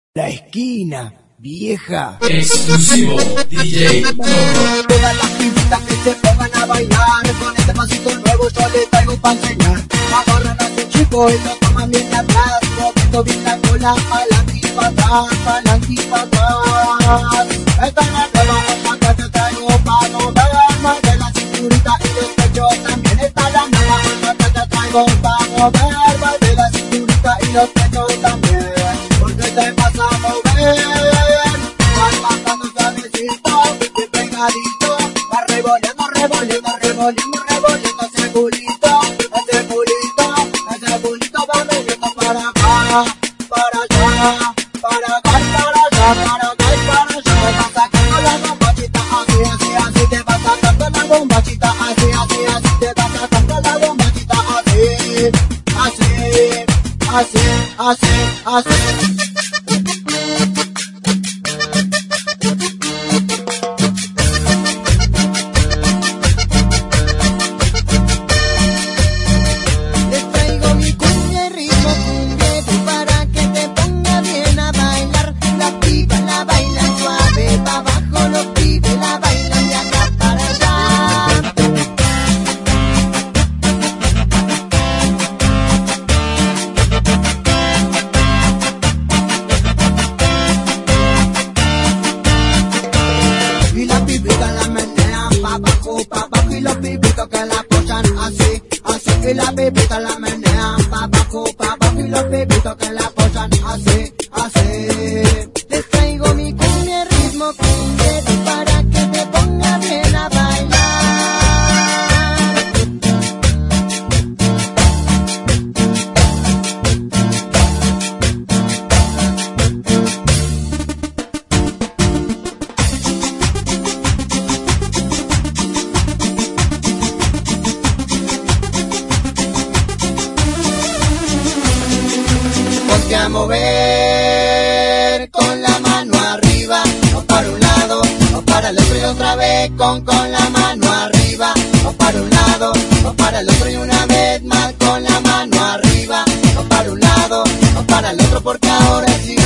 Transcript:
La esquina, vieja. Exclusivo DJ Coco. Todas las pibitas que se pongan a bailar, con este pasito nuevo yo les traigo pa' enseñar. Agarran a su chico y lo toman bien de atrás, moviendo bien la cola pa'lante y pa' atrás, pa'lante y pa' atrás. Esta es la nueva onda que te traigo pa' mover, mueve la cinturita y los pechos también. Esta es la nueva onda que te traigo pa' mover, mueve la cinturita y los pechos también. Porque te vas a mover, vas pasando suavecito, bien pegadito, vas revolviendo, revolviendo, revolviendo, revolviendo ese culito, ese culito, ese culito va veniendo para acá, para allá, para acá y para allá, para acá y para allá. Te vas sacando la bombachita, así, así, así, te vas sacando la bombachita, así, así, así, te vas sacando la bombachita, así, así, así, así, así. Y los pibitos que la apoyan así, así. Y la pibita la menean pa' abajo y los pibitos que la apoyan así, así. Les traigo mi cumbia, ritmo cumbiero, para que te ponga bien a bailar. Ponte a mover con la mano arriba, o para un lado, o para el otro y otra vez con la mano arriba, o para un lado, o para el otro y una vez más con la mano arriba, o para un lado, o para el otro porque ahora sí.